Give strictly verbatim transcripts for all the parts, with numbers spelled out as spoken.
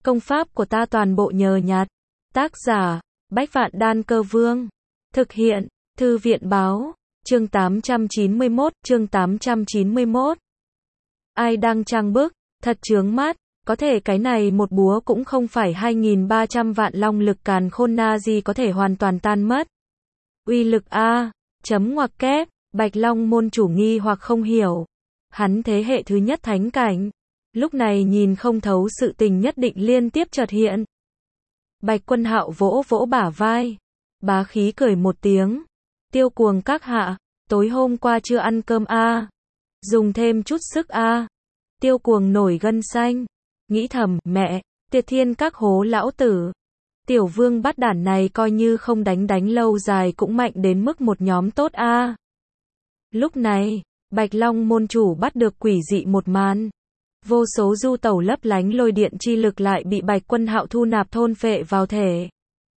Công pháp của ta toàn bộ nhờ nhặt. Tác giả, Bách Vạn Đan Cơ Vương. Thực hiện, Thư viện Báo. Chương tám trăm chín mươi mốt, chương tám trăm chín mươi mốt. Ai đang trang bức, thật chướng mắt, có thể cái này một búa cũng không phải hai nghìn ba trăm vạn long lực càn khôn na di có thể hoàn toàn tan mất. Uy lực A, chấm ngoặc kép, Bạch Long môn chủ nghi hoặc không hiểu. Hắn thế hệ thứ nhất thánh cảnh. Lúc này nhìn không thấu sự tình nhất định liên tiếp chợt hiện. Bạch Quân Hạo vỗ vỗ bả vai. Bá khí cười một tiếng. Tiêu Cuồng các hạ, tối hôm qua chưa ăn cơm a? Dùng thêm chút sức a? Tiêu Cuồng nổi gân xanh. Nghĩ thầm, mẹ, Tiệt Thiên các hố lão tử. Tiểu vương bắt đản này coi như không đánh đánh lâu dài cũng mạnh đến mức một nhóm tốt a. Lúc này, Bạch Long môn chủ bắt được quỷ dị một màn. Vô số du tẩu lấp lánh lôi điện chi lực lại bị Bạch Quân Hạo thu nạp thôn phệ vào thể.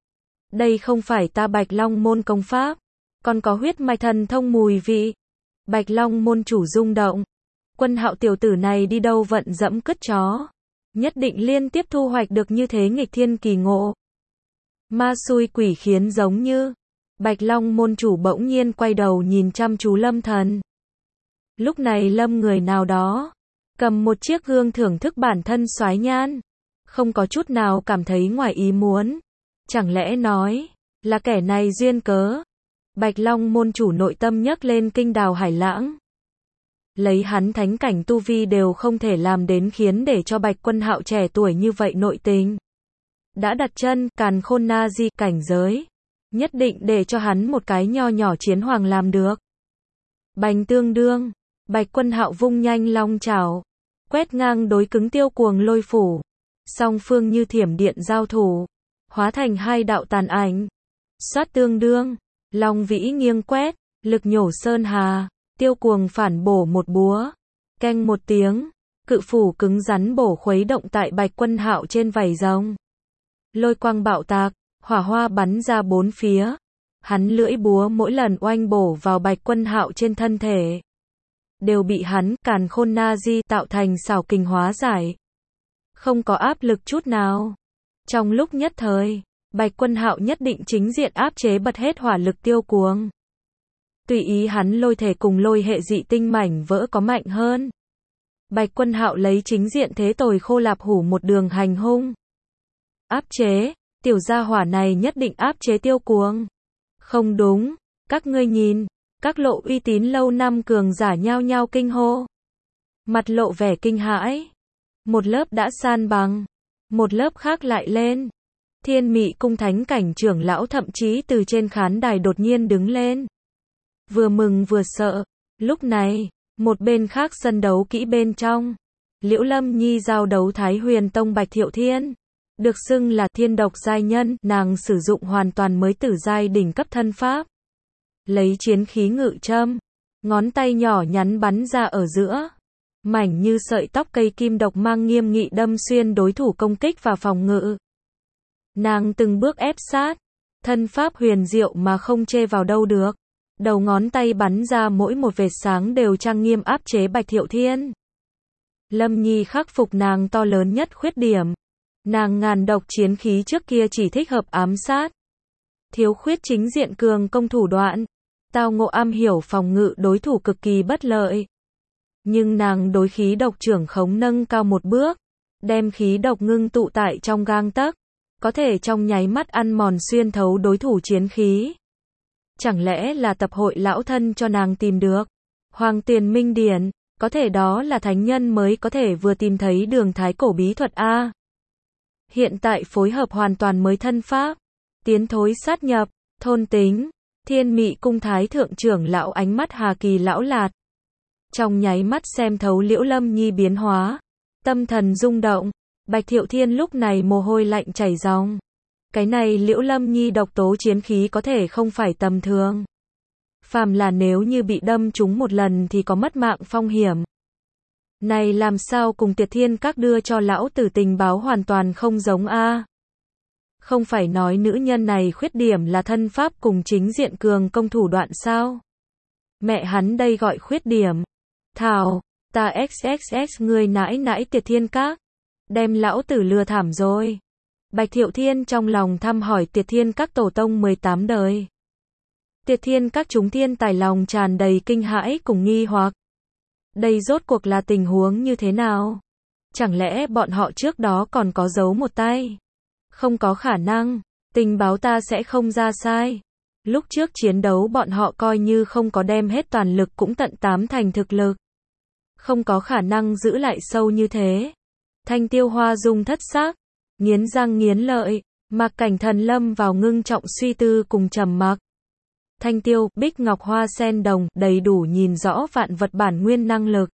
Đây không phải ta Bạch Long môn công pháp, còn có huyết mạch thần thông mùi vị. Bạch Long môn chủ rung động. Quân Hạo tiểu tử này đi đâu vận dẫm cứt chó. Nhất định liên tiếp thu hoạch được như thế nghịch thiên kỳ ngộ. Ma xui quỷ khiến giống như. Bạch Long môn chủ bỗng nhiên quay đầu nhìn chăm chú Lâm Thần. Lúc này Lâm người nào đó cầm một chiếc gương thưởng thức bản thân soái nhan, không có chút nào cảm thấy ngoài ý muốn. Chẳng lẽ nói là kẻ này duyên cớ? Bạch Long môn chủ nội tâm nhấc lên kinh đào hải lãng. Lấy hắn thánh cảnh tu vi đều không thể làm đến khiến để cho Bạch Quân Hạo trẻ tuổi như vậy nội tình. Đã đặt chân càn khôn na di cảnh giới, nhất định để cho hắn một cái nho nhỏ chiến hoàng làm được. Bành tương đương, Bạch Quân Hạo vung nhanh long chảo, quét ngang đối cứng Tiêu Cuồng lôi phủ. Song phương như thiểm điện giao thủ, hóa thành hai đạo tàn ảnh. Xoát tương đương, long vĩ nghiêng quét, lực nhổ sơn hà. Tiêu Cuồng phản bổ một búa, keng một tiếng, cự phủ cứng rắn bổ khuấy động tại Bạch Quân Hạo trên vảy rồng. Lôi quang bạo tạc, hỏa hoa bắn ra bốn phía. Hắn lưỡi búa mỗi lần oanh bổ vào Bạch Quân Hạo trên thân thể, đều bị hắn càn khôn na di tạo thành xảo kình hóa giải. Không có áp lực chút nào. Trong lúc nhất thời, Bạch Quân Hạo nhất định chính diện áp chế bật hết hỏa lực Tiêu Cuồng. Tùy ý hắn lôi thể cùng lôi hệ dị tinh mảnh vỡ có mạnh hơn. Bạch Quân Hạo lấy chính diện thế tồi khô lạp hủ một đường hành hung. Áp chế, tiểu gia hỏa này nhất định áp chế Tiêu Cuồng. Không đúng, các ngươi nhìn, các lộ uy tín lâu năm cường giả nhao nhao kinh hô. Mặt lộ vẻ kinh hãi. Một lớp đã san bằng, một lớp khác lại lên. Thiên Mị cung thánh cảnh trưởng lão thậm chí từ trên khán đài đột nhiên đứng lên. Vừa mừng vừa sợ. Lúc này, một bên khác sân đấu kỹ bên trong, Liễu Lâm Nhi giao đấu Thái Huyền Tông Bạch Thiệu Thiên, được xưng là thiên độc giai nhân, nàng sử dụng hoàn toàn mới tử giai đỉnh cấp thân pháp. Lấy chiến khí ngự châm, ngón tay nhỏ nhắn bắn ra ở giữa, mảnh như sợi tóc cây kim độc mang nghiêm nghị đâm xuyên đối thủ công kích và phòng ngự. Nàng từng bước ép sát, thân pháp huyền diệu mà không chê vào đâu được. Đầu ngón tay bắn ra mỗi một vệt sáng đều trang nghiêm áp chế Bạch Thiệu Thiên. Lâm Nhi khắc phục nàng to lớn nhất khuyết điểm. Nàng ngàn độc chiến khí trước kia chỉ thích hợp ám sát. Thiếu khuyết chính diện cường công thủ đoạn. Tao ngộ am hiểu phòng ngự đối thủ cực kỳ bất lợi. Nhưng nàng đối khí độc trưởng khống nâng cao một bước. Đem khí độc ngưng tụ tại trong gang tấc. Có thể trong nháy mắt ăn mòn xuyên thấu đối thủ chiến khí. Chẳng lẽ là tập hội lão thân cho nàng tìm được Hoàng Tiền Minh Điển, có thể đó là thánh nhân mới có thể vừa tìm thấy đường thái cổ bí thuật a. Hiện tại phối hợp hoàn toàn mới thân pháp, tiến thối sát nhập, thôn tính, Thiên Mị cung thái thượng trưởng lão ánh mắt hà kỳ lão lạt. Trong nháy mắt xem thấu Liễu Lâm Nhi biến hóa, tâm thần rung động, Bạch Thiệu Thiên lúc này mồ hôi lạnh chảy ròng. Cái này Liễu Lâm Nhi độc tố chiến khí có thể không phải tầm thường. Phàm là nếu như bị đâm trúng một lần thì có mất mạng phong hiểm. Này làm sao cùng Tiệt Thiên các đưa cho lão tử tình báo hoàn toàn không giống a. Không phải nói nữ nhân này khuyết điểm là thân pháp cùng chính diện cường công thủ đoạn sao? Mẹ hắn đây gọi khuyết điểm. Thảo, ta xxx người nãi nãi Tiệt Thiên các. đem lão tử lừa thảm rồi. Bạch Thiệu Thiên trong lòng thăm hỏi Tiệt Thiên Các tổ tông mười tám đời. Tiệt Thiên Các chúng thiên tài lòng tràn đầy kinh hãi cùng nghi hoặc. Đây rốt cuộc là tình huống như thế nào? Chẳng lẽ bọn họ trước đó còn có giấu một tay? Không có khả năng, tình báo ta sẽ không ra sai. Lúc trước chiến đấu bọn họ coi như không có đem hết toàn lực cũng tận tám thành thực lực. Không có khả năng giữ lại sâu như thế. Thanh Tiêu Hoa Dung thất sắc, nghiến răng nghiến lợi, Mạc Cảnh Thần lâm vào ngưng trọng suy tư cùng trầm mặc. Thanh Tiêu, Bích Ngọc Hoa Sen Đồng, đầy đủ nhìn rõ vạn vật bản nguyên năng lực.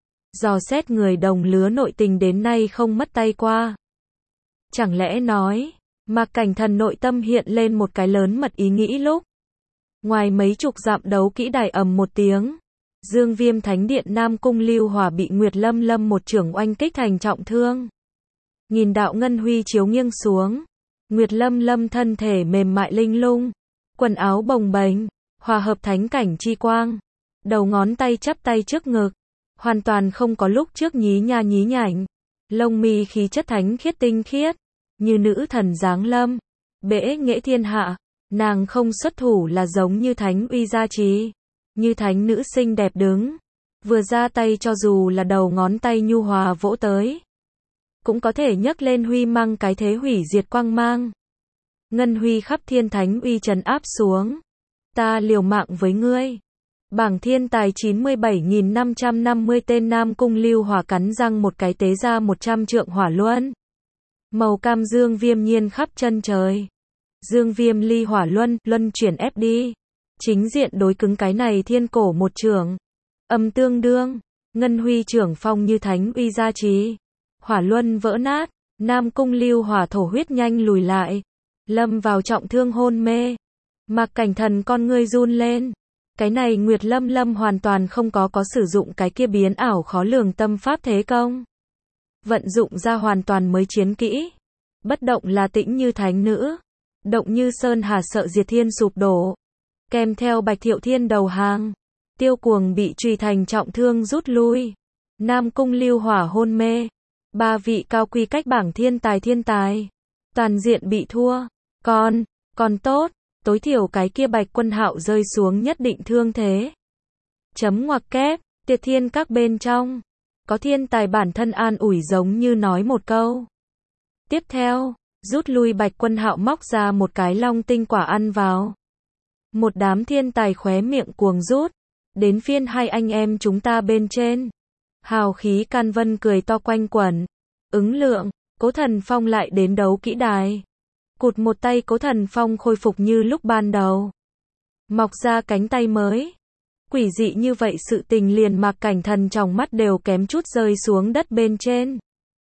Dò xét người đồng lứa nội tình đến nay không mất tay qua. Chẳng lẽ nói, Mạc Cảnh Thần nội tâm hiện lên một cái lớn mật ý nghĩ lúc. Ngoài mấy chục dặm đấu kỹ đài ầm một tiếng. Dương Viêm Thánh Điện Nam Cung Lưu Hỏa bị Nguyệt Lâm Lâm một chưởng oanh kích thành trọng thương. Nhìn đạo ngân huy chiếu nghiêng xuống. Nguyệt Lâm Lâm thân thể mềm mại linh lung. Quần áo bồng bềnh, hòa hợp thánh cảnh chi quang. Đầu ngón tay chắp tay trước ngực. Hoàn toàn không có lúc trước nhí nha nhí nhảnh. Lông mi khí chất thánh khiết tinh khiết. Như nữ thần giáng lâm. Bể nghệ thiên hạ. Nàng không xuất thủ là giống như thánh uy gia trì. Như thánh nữ xinh đẹp đứng. Vừa ra tay cho dù là đầu ngón tay nhu hòa vỗ tới. Cũng có thể nhấc lên huy mang cái thế hủy diệt quang mang. Ngân huy khắp thiên thánh uy trấn áp xuống. Ta liều mạng với ngươi. Bảng thiên tài chín mươi bảy nghìn năm trăm năm mươi tên Nam Cung Lưu Hỏa cắn răng một cái tế ra một trăm trượng hỏa luân. Màu cam dương viêm nhiên khắp chân trời. Dương viêm ly hỏa luân, luân chuyển ép đi. Chính diện đối cứng cái này thiên cổ một trường. Âm tương đương. Ngân huy trưởng phong như thánh uy gia trì. Hỏa luân vỡ nát. Nam Cung Lưu Hỏa thổ huyết nhanh lùi lại. Lâm vào trọng thương hôn mê. Mạc Cảnh Thần con ngươi run lên. Cái này Nguyệt Lâm Lâm hoàn toàn không có có sử dụng cái kia biến ảo khó lường tâm pháp thế công. Vận dụng ra hoàn toàn mới chiến kỹ. Bất động là tĩnh như thánh nữ. Động như sơn hà sợ diệt thiên sụp đổ. Kèm theo Bạch Thiệu Thiên đầu hàng. Tiêu Cuồng bị truy thành trọng thương rút lui. Nam Cung Lưu Hỏa hôn mê. Ba vị cao quy cách bảng thiên tài thiên tài. Toàn diện bị thua. Còn, còn tốt. Tối thiểu cái kia Bạch Quân Hạo rơi xuống nhất định thương thế. Chấm ngoặc kép. Tiệt Thiên Các bên trong. Có thiên tài bản thân an ủi giống như nói một câu. Tiếp theo, rút lui Bạch Quân Hạo móc ra một cái long tinh quả ăn vào. Một đám thiên tài khóe miệng cuồng rút. Đến phiên hai anh em chúng ta bên trên. Hào khí can vân cười to quanh quẩn. Ứng Lượng, Cố Thần Phong lại đến đấu kỹ đài. Cụt một tay Cố Thần Phong khôi phục như lúc ban đầu. Mọc ra cánh tay mới. Quỷ dị như vậy sự tình liền Mạc Cảnh Thần trong mắt đều kém chút rơi xuống đất bên trên.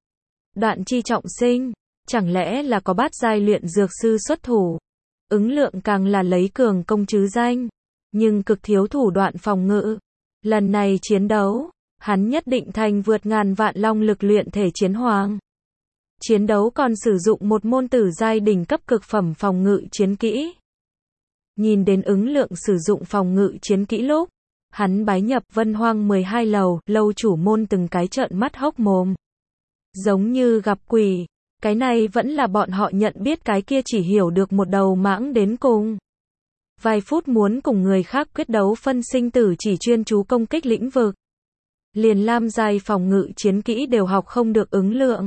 Đoạn chi trọng sinh. Chẳng lẽ là có bát giai luyện dược sư xuất thủ. Ứng Lượng càng là lấy cường công chứ danh. Nhưng cực thiếu thủ đoạn phòng ngự. Lần này chiến đấu, hắn nhất định thành vượt ngàn vạn long lực luyện thể chiến hoàng. Chiến đấu còn sử dụng một môn tử giai đỉnh cấp cực phẩm phòng ngự chiến kỹ. Nhìn đến Ứng Lượng sử dụng phòng ngự chiến kỹ lúc, hắn bái nhập Vân Hoang mười hai lầu, lâu chủ môn từng cái trợn mắt hốc mồm. Giống như gặp quỷ, cái này vẫn là bọn họ nhận biết cái kia chỉ hiểu được một đầu mãng đến cùng. Vài phút muốn cùng người khác quyết đấu phân sinh tử chỉ chuyên chú công kích lĩnh vực. Liền lam giai phòng ngự chiến kỹ đều học không được Ứng Lượng.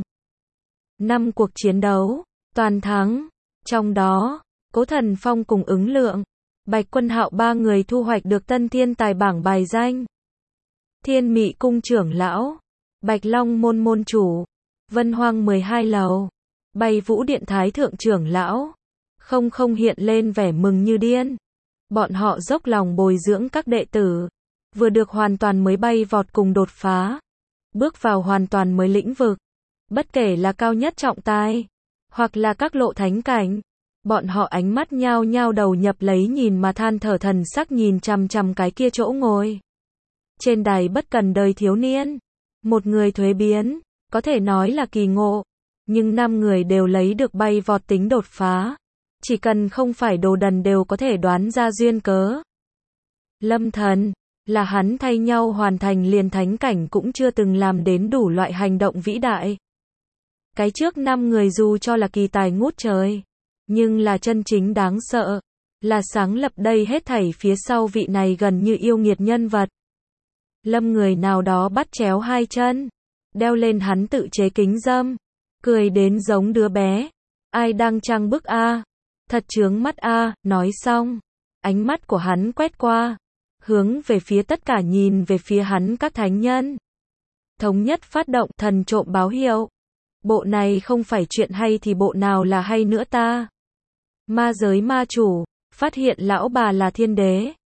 Năm cuộc chiến đấu, toàn thắng. Trong đó, Cố Thần Phong cùng Ứng Lượng, Bạch Quân Hạo ba người thu hoạch được tân thiên tài bảng bài danh. Thiên Mị Cung trưởng lão, Bạch Long môn môn chủ, Vân Hoang mười hai lầu, Bay Vũ Điện thái thượng trưởng lão. Không không hiện lên vẻ mừng như điên. Bọn họ dốc lòng bồi dưỡng các đệ tử. Vừa được hoàn toàn mới bay vọt cùng đột phá. Bước vào hoàn toàn mới lĩnh vực. Bất kể là cao nhất trọng tài, hoặc là các lộ thánh cảnh. Bọn họ ánh mắt nhao nhao đầu nhập lấy nhìn mà than thở thần sắc nhìn chằm chằm cái kia chỗ ngồi. Trên đài bất cần đời thiếu niên. Một người thuế biến, có thể nói là kỳ ngộ. Nhưng năm người đều lấy được bay vọt tính đột phá. Chỉ cần không phải đồ đần đều có thể đoán ra duyên cớ. Lâm Thần, là hắn thay nhau hoàn thành liền thánh cảnh cũng chưa từng làm đến đủ loại hành động vĩ đại. Cái trước năm người dù cho là kỳ tài ngút trời, nhưng là chân chính đáng sợ, là sáng lập đây hết thảy phía sau vị này gần như yêu nghiệt nhân vật. Lâm người nào đó bắt chéo hai chân, đeo lên hắn tự chế kính râm, cười đến giống đứa bé. Ai đang trang bức a? Thật chướng mắt a, nói xong, ánh mắt của hắn quét qua, hướng về phía tất cả nhìn về phía hắn các thánh nhân. Thống nhất phát động thần trộm báo hiệu. Bộ này không phải chuyện hay thì bộ nào là hay nữa ta? Ma giới ma chủ, phát hiện lão bà là thiên đế.